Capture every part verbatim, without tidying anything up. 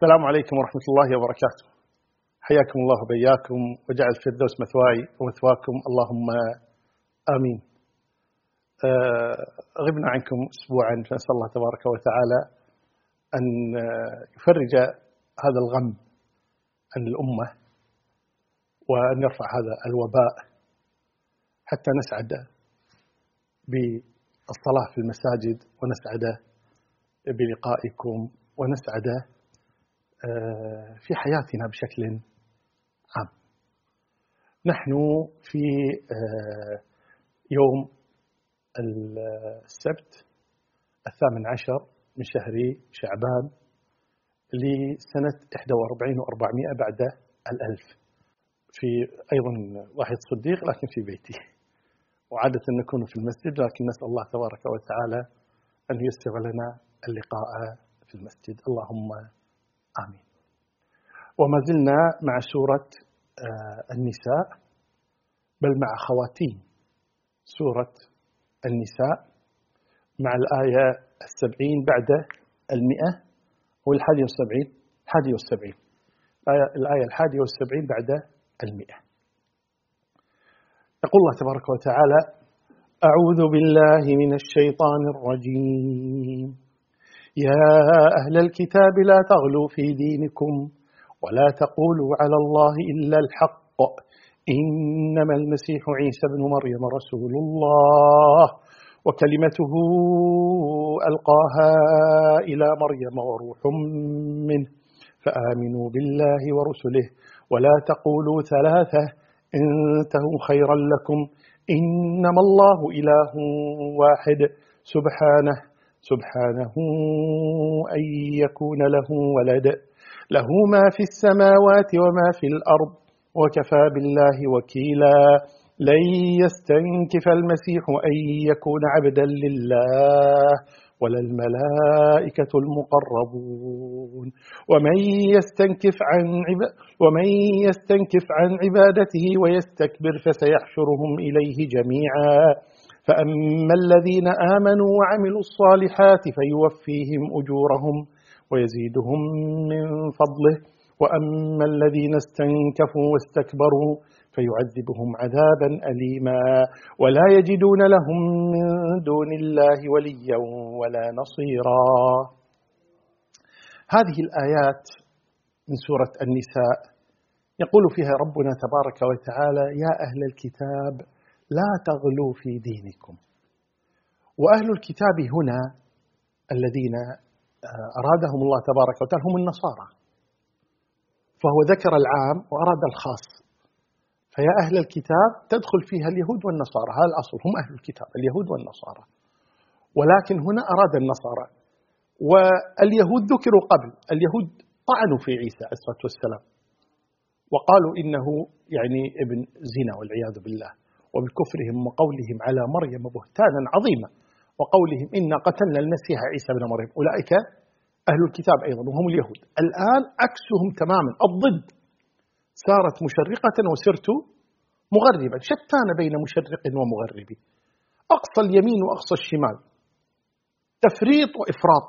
السلام عليكم ورحمة الله وبركاته. حياكم الله وبياكم وجعل الفردوس مثواي ومثواكم اللهم آمين. آه غبنا عنكم أسبوعا، فنسأل الله تبارك وتعالى أن يفرج هذا الغم عن الأمة وأن يرفع هذا الوباء حتى نسعد بالصلاة في المساجد ونسعد بلقائكم ونسعد في حياتنا بشكل عام. نحن في يوم السبت الثامن عشر من شهر شعبان لسنة إحدى وأربعين وأربعمائة بعد الألف، في أيضا واحد صديق لكن في بيتي، وعادة نكون في المسجد، لكن نسأل الله تبارك وتعالى أن ييسر لنا اللقاء في المسجد، اللهم آمين. وما زلنا مع سورة النساء، بل مع خواتيم سورة النساء، مع الآية السبعين بعد المئة والحادي والسبعين الحادي والسبعين الآية, الآية الحادي والسبعين بعد المئة. يقول الله تبارك وتعالى: أعوذ بالله من الشيطان الرجيم. يا أهل الكتاب لا تغلوا في دينكم ولا تقولوا على الله إلا الحق إنما المسيح عيسى بن مريم رسول الله وكلمته ألقاها إلى مريم وروح منه فآمنوا بالله ورسله ولا تقولوا ثلاثة انتهوا خيرا لكم إنما الله إله واحد سبحانه سبحانه أن يكون له ولد له ما في السماوات وما في الأرض وكفى بالله وكيلا لن يستنكف المسيح أن يكون عبدا لله ولا الملائكة المقربون ومن يستنكف عن عب... ومن يستنكف عن عبادته ويستكبر فسيحشرهم إليه جميعا فأما الذين آمنوا وعملوا الصالحات فيوفيهم أجورهم ويزيدهم من فضله وأما الذين استنكفوا واستكبروا فيعذبهم عذابا أليما ولا يجدون لهم من دون الله وليا ولا نصيرا. هذه الآيات من سورة النساء يقول فيها ربنا تبارك وتعالى: يا أهل الكتاب لا تغلوا في دينكم. وأهل الكتاب هنا الذين أرادهم الله تبارك وتعالى هم النصارى، فهو ذكر العام وأراد الخاص، فيا أهل الكتاب تدخل فيها اليهود والنصارى، هذا الأصل، هم أهل الكتاب اليهود والنصارى، ولكن هنا أراد النصارى. واليهود ذكروا قبل، اليهود طعنوا في عيسى عليه الصلاة والسلام وقالوا إنه يعني ابن زنا والعياذ بالله، وبكفرهم وقولهم على مريم بهتانا عظيما وقولهم إنا قتلنا المسيح عيسى بن مريم، أولئك أهل الكتاب أيضا وهم اليهود. الآن عكسهم تماما، الضد، صارت مشرقة وسرت مغربا، شتان بين مشرق ومغرب، أقصى اليمين وأقصى الشمال، تفريط وإفراط.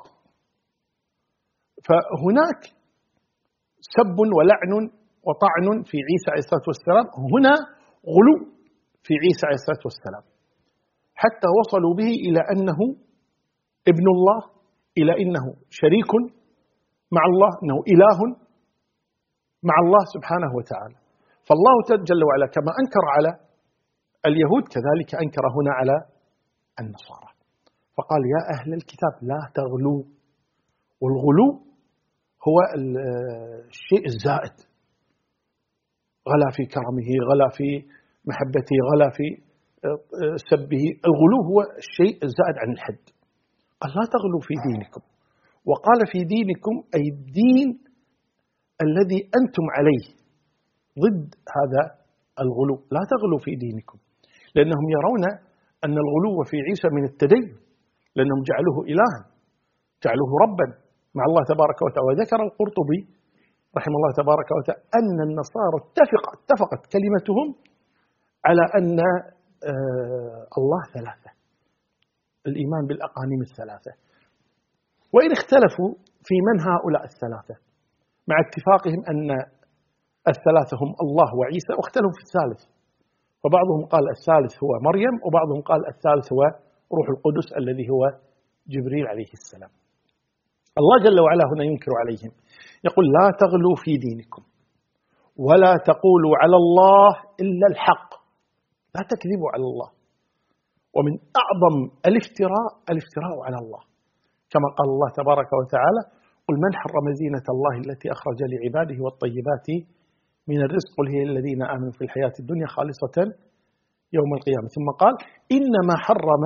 فهناك سب ولعن وطعن في عيسى عليه الصلاة والسلام، هنا غلو في عيسى عليه الصلاة والسلام، حتى وصلوا به إلى أنه ابن الله، إلى أنه شريك مع الله، أنه إله مع الله سبحانه وتعالى. فالله جل وعلا كما أنكر على اليهود كذلك أنكر هنا على النصارى، فقال: يا أهل الكتاب لا تغلوا. والغلو هو الشيء الزائد، غلا في كرمه، غلا في محبته، غلا في سبه. الغلو هو الشيء الزائد عن الحد. قال: لا تغلوا في دينكم. وقال: في دينكم أي الدين الذي أنتم عليه، ضد هذا الغلو. لا تغلوا في دينكم، لأنهم يرون أن الغلو في عيسى من التدين، لأنهم جعلوه إلها، جعلوه ربا مع الله تبارك وتعالى. وذكر القرطبي رحمه الله تبارك وتعالى أن النصارى اتفق اتفقت كلمتهم على أن الله ثلاثة، الإيمان بالأقانيم الثلاثة، وإن اختلفوا في من هؤلاء الثلاثة. مع اتفاقهم أن الثلاثة هم الله وعيسى، واختلفوا في الثالث، فبعضهم قال الثالث هو مريم، وبعضهم قال الثالث هو روح القدس الذي هو جبريل عليه السلام. الله جل وعلا هنا ينكر عليهم، يقول لا تغلوا في دينكم ولا تقولوا على الله إلا الحق، لا تكذبوا على الله. ومن أعظم الافتراء الافتراء على الله، كما قال الله تبارك وتعالى قل من حرم زينة الله التي أخرج لعباده والطيبات من الرزق قل هي الذين آمنوا في الحياة الدنيا خالصة يوم القيامة. ثم قال إنما حرم،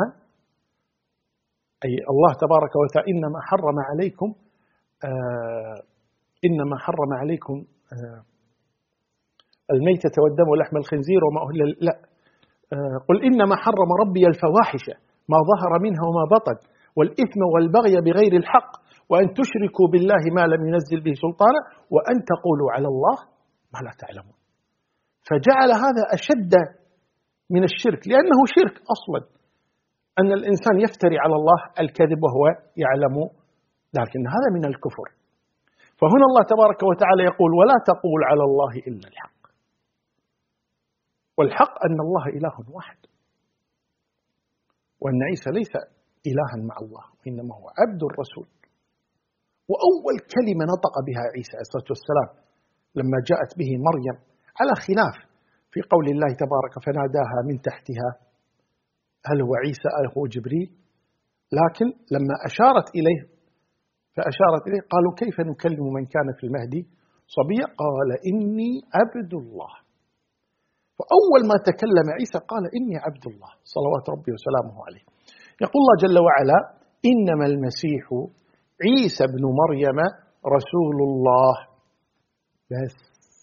أي الله تبارك وتعالى إنما حرم عليكم آه إنما حرم عليكم آه الميتة والدم ولحم الخنزير وما أهل لا آه قل إنما حرم ربي الفواحش ما ظهر منها وما بطن والإثم والبغي بغير الحق وأن تشركوا بالله ما لم ينزل به سلطانا وأن تقولوا على الله ما لا تعلمون. فجعل هذا أشد من الشرك، لأنه شرك أصلا أن الإنسان يفتري على الله الكذب وهو يعلم، لكن هذا من الكفر. فهنا الله تبارك وتعالى يقول ولا تقول على الله إلا الحق، والحق أن الله إله واحد، وأن عيسى ليس إلها مع الله وإنما هو عبد الرسول. وأول كلمة نطق بها عيسى عليه الصلاة والسلام لما جاءت به مريم، على خلاف في قول الله تبارك فناداها من تحتها هل هو عيسى أو هو جبريل، لكن لما أشارت إليه فأشارت إليه قالوا كيف نكلم من كان في المهدي صبيا قال إني عبد الله. فأول ما تكلم عيسى قال إني عبد الله صلوات ربي وسلامه عليه. يقول الله جل وعلا إنما المسيح عيسى بن مريم رسول الله، بس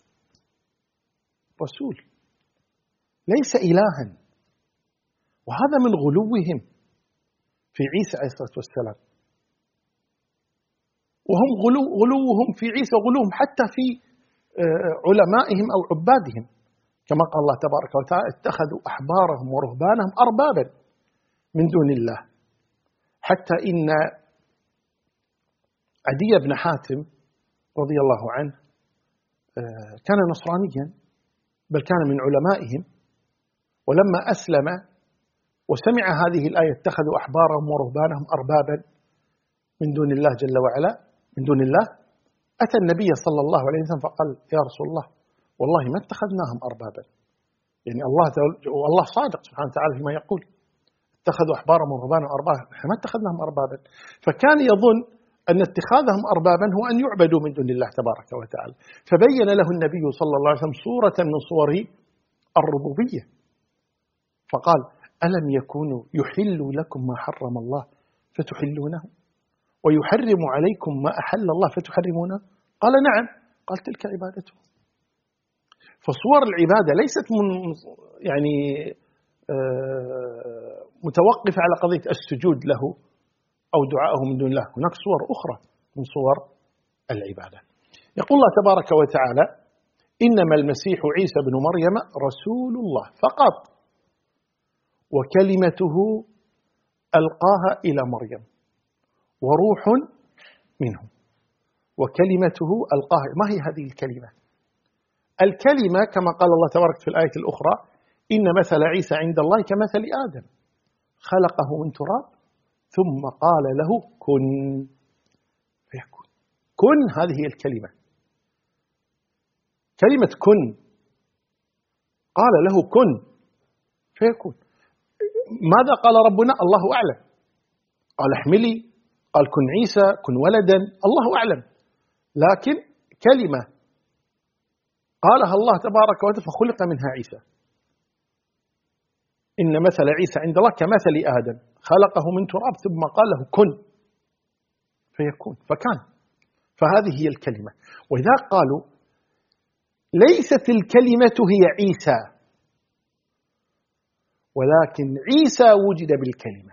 رسول ليس إلها. وهذا من غلوهم في عيسى عليه الصلاة والسلام، وهم غلو غلوهم في عيسى غلوهم حتى في علمائهم أو عبادهم، كما قال الله تبارك وتعالى اتخذوا أحبارهم ورهبانهم أربابا من دون الله. حتى إن عدي بن حاتم رضي الله عنه كان نصرانيا، بل كان من علمائهم، ولما أسلم وسمع هذه الآية اتخذوا أحبارهم ورهبانهم أربابا من دون الله جل وعلا من دون الله، أتى النبي صلى الله عليه وسلم فقال يا رسول الله والله ما اتخذناهم أربابا، يعني الله والله صادق سبحانه وتعالى فيما يقول اتخذوا أحبارهم ورهبانهم أربابا، ما اتخذناهم أربابا. فكان يظن أن اتخاذهم أربابا هو أن يعبدوا من دون الله تبارك وتعالى، فبين له النبي صلى الله عليه وسلم صورة من صور الربوبية، فقال ألم يكونوا يحلوا لكم ما حرم الله فتحلونه ويحرم عليكم ما أحل الله فتحرمونه؟ قال نعم. قال تلك عبادته. فصور العبادة ليست من يعني متوقفة على قضية السجود له أو دعائه من دون الله، هناك صور أخرى من صور العبادة. يقول الله تبارك وتعالى إنما المسيح عيسى بن مريم رسول الله فقط وكلمته ألقاها إلى مريم وروح منه. وكلمته ألقاها، ما هي هذه الكلمة؟ الكلمة كما قال الله تبارك في الآية الأخرى إن مثل عيسى عند الله كمثل آدم خلقه من تراب ثم قال له كن فيكون. كن هذه هي الكلمة، كلمة كن، قال له كن فيكون. ماذا قال ربنا؟ الله أعلم. قال احملي، قال كن عيسى، كن ولدا، الله أعلم. لكن كلمة قالها الله تبارك وتعالى فخلق منها عيسى. إن مثل عيسى عند الله كمثل آدم خلقه من تراب ثم قال له كن فيكون، فكان. فهذه هي الكلمة. وإذا قالوا ليست الكلمة هي عيسى، ولكن عيسى وجد بالكلمة،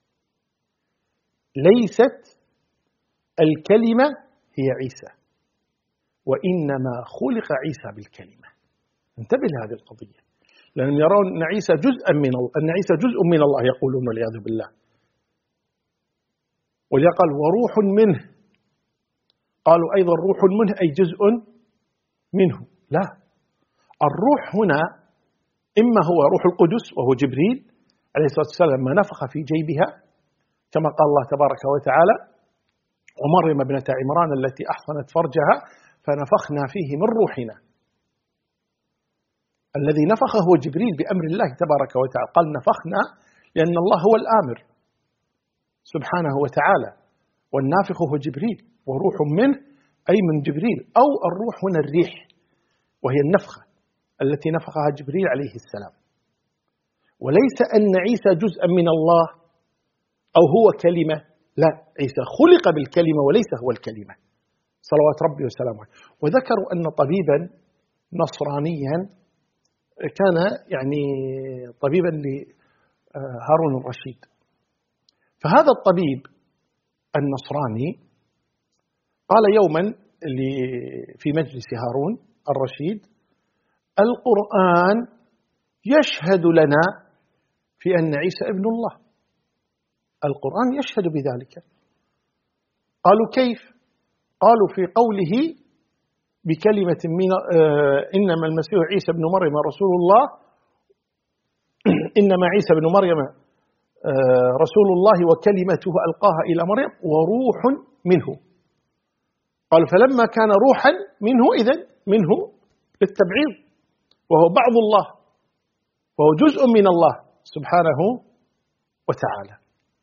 ليست الكلمة هي عيسى، وإنما خلق عيسى بالكلمة. انتبه لهذه القضية، لأنهم يرون أن عيسى جزءا من الله، أن عيسى جزء من الله يقولون والعياذ بالله. ولذا قال وروح منه، قالوا أيضا روح منه أي جزء منه. لا، الروح هنا إما هو روح القدس وهو جبريل عليه الصلاة والسلام لما نفخ في جيبها كما قال الله تبارك وتعالى: ومريم ابنة عمران التي أحصنت فرجها فنفخنا فيه من روحنا. الذي نفخ هو جبريل بأمر الله تبارك وتعالى، قال نفخنا لأن الله هو الآمر سبحانه وتعالى، والنافخ هو جبريل، وروح منه أي من جبريل، أو الروح هنا الريح وهي النفخة التي نفخها جبريل عليه السلام. وليس أن عيسى جزءا من الله أو هو كلمة، لا، عيسى خلق بالكلمة وليس هو الكلمة صلوات ربي وسلامه عليه. وذكروا أن طبيبا نصرانيا كان يعني طبيبا لهارون الرشيد، فهذا الطبيب النصراني قال يوما في مجلس هارون الرشيد: القرآن يشهد لنا في أن عيسى ابن الله، القرآن يشهد بذلك. قالوا كيف؟ قالوا في قوله بكلمة من آه إنما المسيح عيسى ابن مريم رسول الله إنما عيسى ابن مريم آه رسول الله وكلمته ألقاها إلى مريم وروح منه. قالوا فلما كان روحا منه إذن منه بالتبعيض، وهو بعض الله وهو جزء من الله سبحانه وتعالى.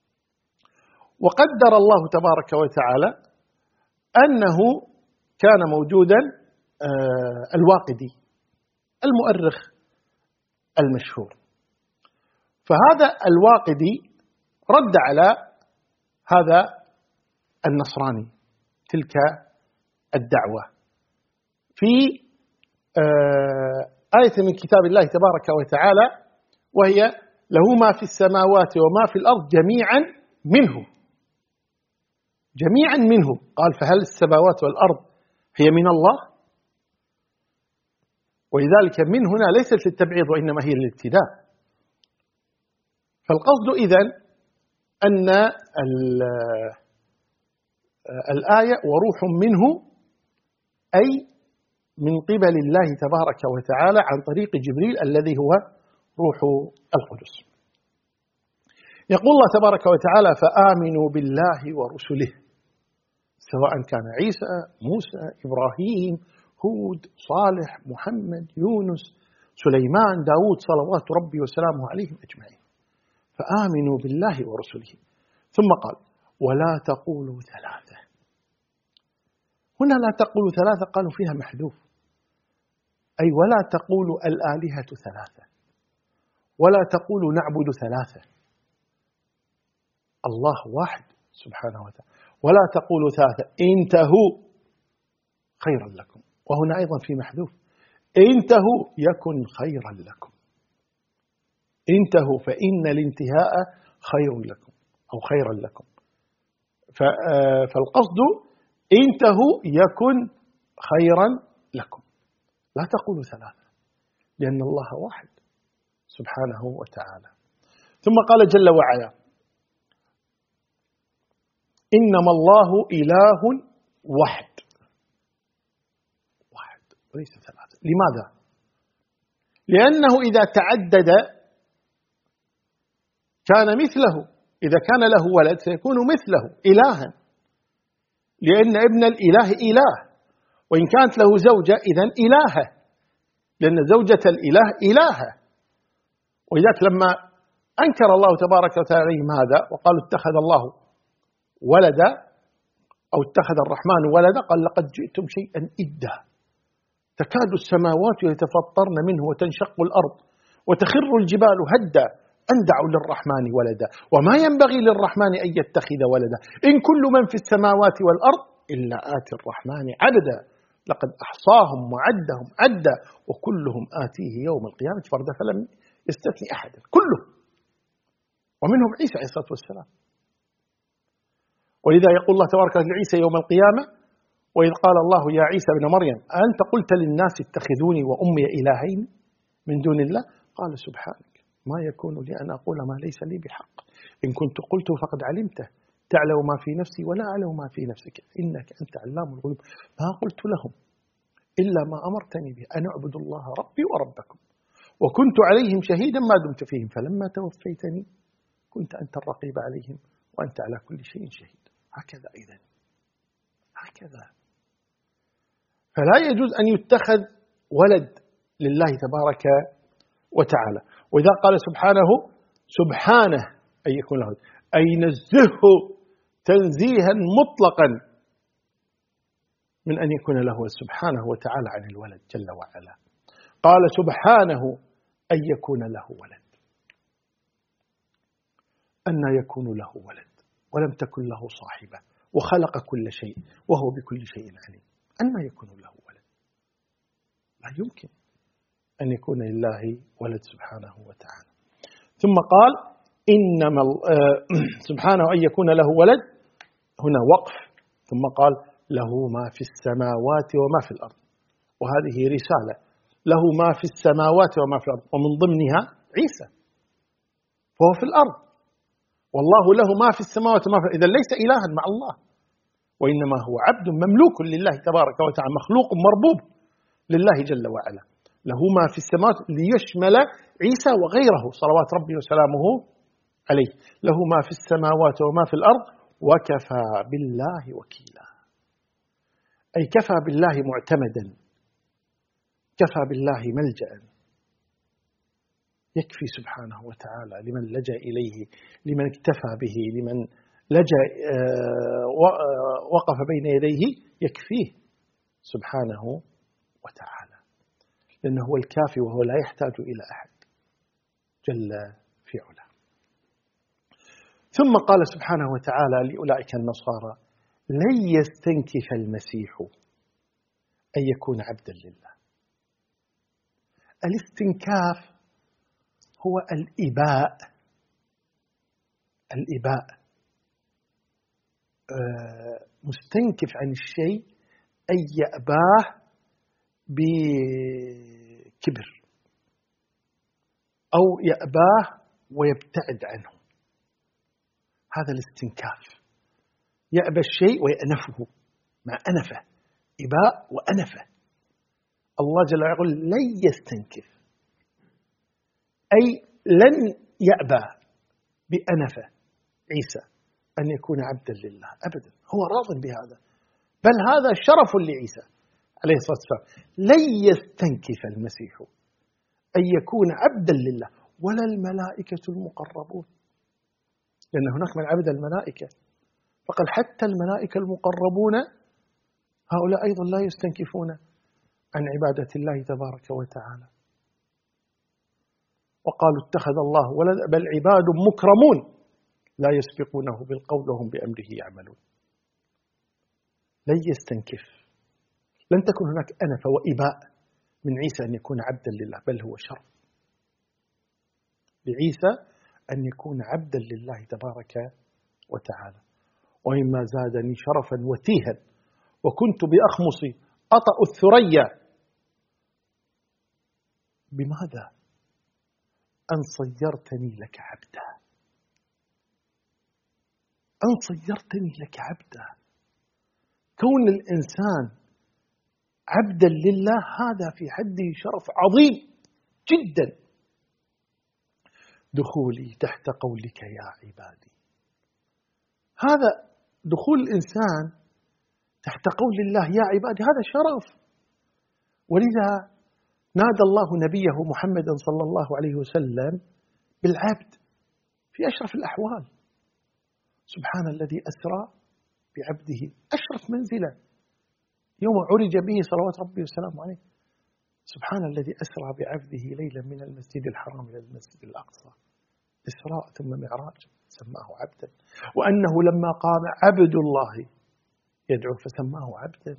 وقدر الله تبارك وتعالى أنه كان موجودا الواقدي المؤرخ المشهور، فهذا الواقدي رد على هذا النصراني تلك الدعوة في آية من كتاب الله تبارك وتعالى، وهي له ما في السماوات وما في الأرض جميعا منه، جميعا منه. قال فهل السماوات والأرض هي من الله؟ ولذلك من هنا ليست للتبعيض وإنما هي للابتداء. فالقصد إذن أن الآية وروح منه أي من قبل الله تبارك وتعالى عن طريق جبريل الذي هو روح القدس. يقول الله تبارك وتعالى فآمنوا بالله ورسله، سواء كان عيسى، موسى، إبراهيم، هود، صالح، محمد، يونس، سليمان، داود، صلوات ربي وسلامه عليهم أجمعين. فآمنوا بالله ورسله. ثم قال ولا تقولوا ثلاثة. هنا لا تقولوا ثلاثة قالوا فيها محذوف، أي ولا تقولوا الآلهة ثلاثة، ولا تقولوا نعبد ثلاثة، الله واحد سبحانه وتعالى. ولا تقولوا ثلاثة انتهوا خيرا لكم، وهنا أيضا في محذوف انتهوا يكن خيرا لكم، انتهوا فإن الانتهاء خير لكم أو خيرا لكم. فالقصد انتهوا يكن خيرا لكم، لا تقولوا ثلاثة لأن الله واحد سبحانه وتعالى. ثم قال جل وعلا إنما الله إله واحد، واحد وليس ثلاثة. لماذا؟ لأنه إذا تعدد كان مثله، إذا كان له ولد سيكون مثله إلها، لأن ابن الإله إله، وإن كانت له زوجة إذن إلهة، لأن زوجة الإله إلهة. وإذاك لما أنكر الله تبارك وتعالى عليهم هذا وقالوا اتخذ الله ولدا أو اتخذ الرحمن ولدا، قال لقد جئتم شيئا إدا، تكاد السماوات يتفطرن منه وتنشق الأرض وتخر الجبال هدا أن دعوا للرحمن ولدا وما ينبغي للرحمن أن يتخذ ولدا إن كل من في السماوات والأرض إلا آتي الرحمن عبدا لقد أحصاهم وعدهم عدا وكلهم آتيه يوم القيامة فردا فلم يستثني أحدا، كلهم، ومنهم عيسى عليه الصلاة والسلام. ولذا يقول الله تبارك وتعالى لعيسى يوم القيامة وإذ قال الله يا عيسى ابن مريم أنت قلت للناس اتخذوني وأمي إلهين من دون الله قال سبحانك ما يكون لي أن أقول ما ليس لي بحق إن كنت قلته فقد علمته تعلم ما في نفسي ولا أعلم ما في نفسك إنك أنت علام الغيوب ما قلت لهم إلا ما أمرتني به أن أعبد الله ربي وربكم وكنت عليهم شهيدا ما دمت فيهم فلما توفيتني كنت أنت الرقيب عليهم وأنت على كل شيء شهيد. هكذا أيضا هكذا. فلا يجوز أن يتخذ ولد لله تبارك وتعالى. وإذا قال سبحانه سبحانه أن يكون له أي نزهه تنزيها مطلقا من أن يكون له سبحانه وتعالى عن الولد جل وعلا. قال سبحانه أن يكون له ولد. أن يكون له ولد ولم تكن له صاحبة وخلق كل شيء وهو بكل شيء عليم. أن يكون له ولد؟ لا يمكن أن يكون لله ولد سبحانه وتعالى. ثم قال إنما سبحانه أن يكون له ولد هنا وقف، ثم قال له ما في السماوات وما في الأرض، وهذه رسالة له ما في السماوات وما في الأرض ومن ضمنها عيسى فهو في الأرض، والله له ما في السماوات وما في الأرض. إذن ليس إلها مع الله وإنما هو عبد مملوك لله تبارك وتعالى مخلوق مربوب لله جل وعلا. له ما في السماوات ليشمل عيسى وغيره صلوات ربي وسلامه عليه. له ما في السماوات وما في الأرض وكفى بالله وكيلا، أي كفى بالله معتمدا، كفى بالله ملجأ، يكفي سبحانه وتعالى لمن لجأ إليه، لمن اكتفى به، لمن لجأ وقف بين يديه يكفيه سبحانه وتعالى، لأنه هو الكافي وهو لا يحتاج إلى أحد جل في علاه. ثم قال سبحانه وتعالى لأولئك النصارى لن يستنكف المسيح أن يكون عبدا لله. الاستنكاف هو الإباء، الإباء مستنكف عن الشيء أي يأباه بكبر أو يأباه ويبتعد عنه، هذا الاستنكاف. يأبى الشيء ويأنفه مع أنفه، إباء وأنفه. الله جل وعلا يقول لن يستنكف، أي لن يأبى بأنفه عيسى أن يكون عبدا لله أبدا، هو راض بهذا، بل هذا شرف لعيسى عليه الصلاة والسلام. لن يستنكف المسيح أن يكون عبدا لله ولا الملائكة المقربون، لأن هناك من عبد الملائكة، فقال حتى الملائكة المقربون هؤلاء أيضا لا يستنكفون عن عبادة الله تبارك وتعالى. وقالوا اتخذ الله ولد بل عباد مكرمون لا يسبقونه بالقول وهم بأمره يعملون. لن يستنكف، لن تكن هناك أنف وإباء من عيسى أن يكون عبدا لله، بل هو شرف لعيسى أن يكون عبدا لله تبارك وتعالى. ومما زادني شرفا وتيها وكنت بأخمصي أطأ الثريا. بماذا؟ أن صيرتني لك عبدا، أن صيرتني لك عبدا. كون الإنسان عبدا لله هذا في حده شرف عظيم جدا. دخولي تحت قولك يا عبادي، هذا دخول الإنسان تحت قول الله يا عبادي هذا شرف. ولذا نادى الله نبيه محمدا صلى الله عليه وسلم بالعبد في أشرف الأحوال. سبحان الذي أسرى بعبده، أشرف منزلة يوم عرج به صلوات ربي وسلامه عليه. سبحان الذي أسرى بعبده ليلا من المسجد الحرام إلى المسجد الأقصى، إسراء ثم معراج، سماه عبدا. وأنه لما قام عبد الله يدعو فسماه عبدا.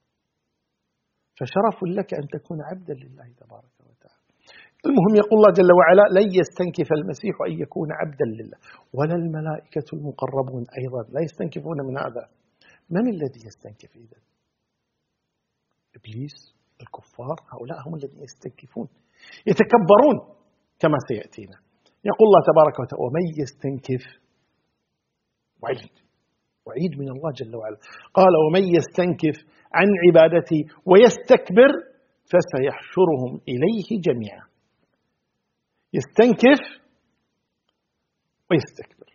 فشرف لك أن تكون عبدا لله تبارك وتعالى. المهم يقول الله جل وعلا لن يستنكف المسيح أن يكون عبدا لله ولا الملائكة المقربون أيضا لا يستنكفون من هذا. من الذي يستنكف إذن؟ إبليس، الكفار، هؤلاء هم الذين يستنكفون يتكبرون كما سيأتينا. يقول الله تبارك وتعالى ومن يستنكف وعيد وعيد من الله جل وعلا. قال ومن يستنكف عن عبادتي ويستكبر فسيحشرهم إليه جميعا. يستنكف ويستكبر.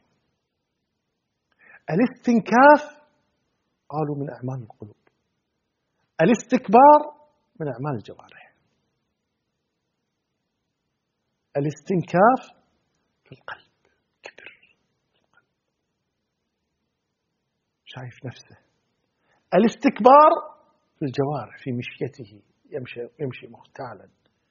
الاستنكاف قالوا من أعمال القلوب، الاستكبار من أعمال الجوارح. الاستنكاف في القلب، كبر في القلب، شايف نفسه. الاستكبار في الجوارح، في مشيته، يمشي, يمشي مختالا،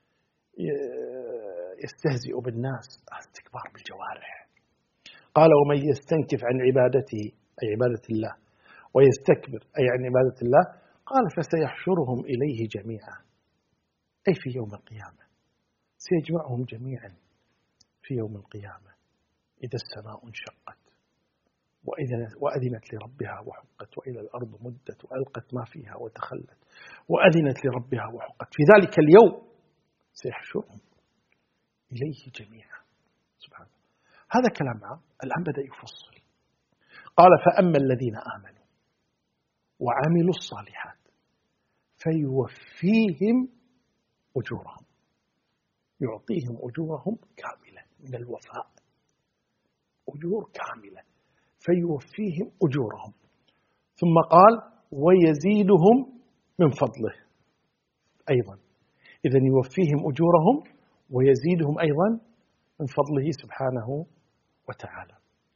يستهزئ بالناس. استكبار بالجوارح. قال ومن يستنكف عن عبادته أي عبادة الله ويستكبر أي عن عبادة الله قال فسيحشرهم إليه جميعا، أي في يوم القيامة سيجمعهم جميعا في يوم القيامة إذا السماء انشقت وأذنت لربها وحقت وإلى الأرض مدت وألقت ما فيها وتخلت وأذنت لربها وحقت. في ذلك اليوم سيحشرهم إليه جميعا. سبحانه. هذا كلام عام. الآن بدأ يفصل. قال فأما الذين آمنوا وعملوا الصالحات فيوفيهم أجورهم، يعطيهم أجورهم كاملة من الوفاء، أجور كاملة، فيوفيهم أجورهم. ثم قال ويزيدهم من فضله أيضا. إذن يوفيهم أجورهم ويزيدهم أيضا من فضله سبحانه وتعالى.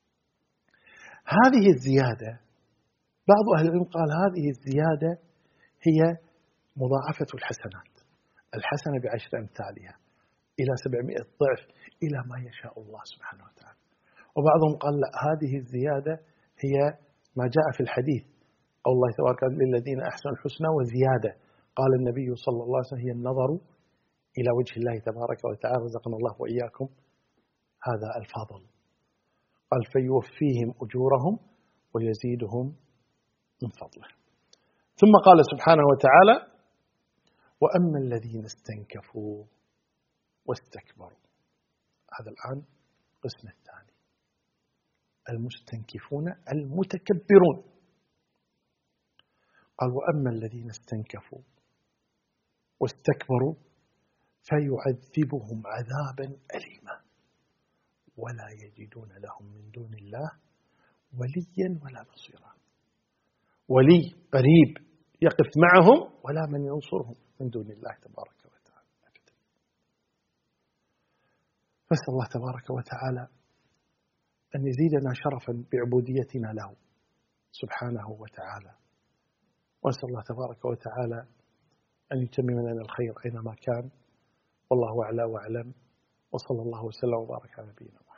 هذه الزيادة بعض أهل العلم قال هذه الزيادة هي مضاعفة الحسنات، الحسنة بعشر أمثالها إلى سبعمائة ضعف إلى ما يشاء الله سبحانه وتعالى. وبعضهم قال لا، هذه الزيادة هي ما جاء في الحديث قول الله تبارك وتعالى للذين أحسنوا الحسنى وزيادة. قال النبي صلى الله عليه وسلم هي النظر إلى وجه الله تبارك وتعالى، رزقنا الله وإياكم هذا الفضل. قال فيوفيهم أجورهم ويزيدهم من فضله. ثم قال سبحانه وتعالى وأما الذين استنكفوا واستكبروا. هذا الآن القسم الثاني، المستنكفون المتكبرون. قال وأما الذين استنكفوا واستكبروا فيعذبهم عذابا أليما ولا يجدون لهم من دون الله وليا ولا نصيرا. ولي قريب يقف معهم ولا من ينصرهم من دون الله تبارك وتعالى أبدا. فاسأل الله تبارك وتعالى أن يزيدنا شرفا بعبوديتنا له سبحانه وتعالى، وأسأل الله تبارك وتعالى أن يتمم لنا الخير أينما كان. والله أعلى وأعلم، وصلى الله وسلم وبارك على نبينا محمد.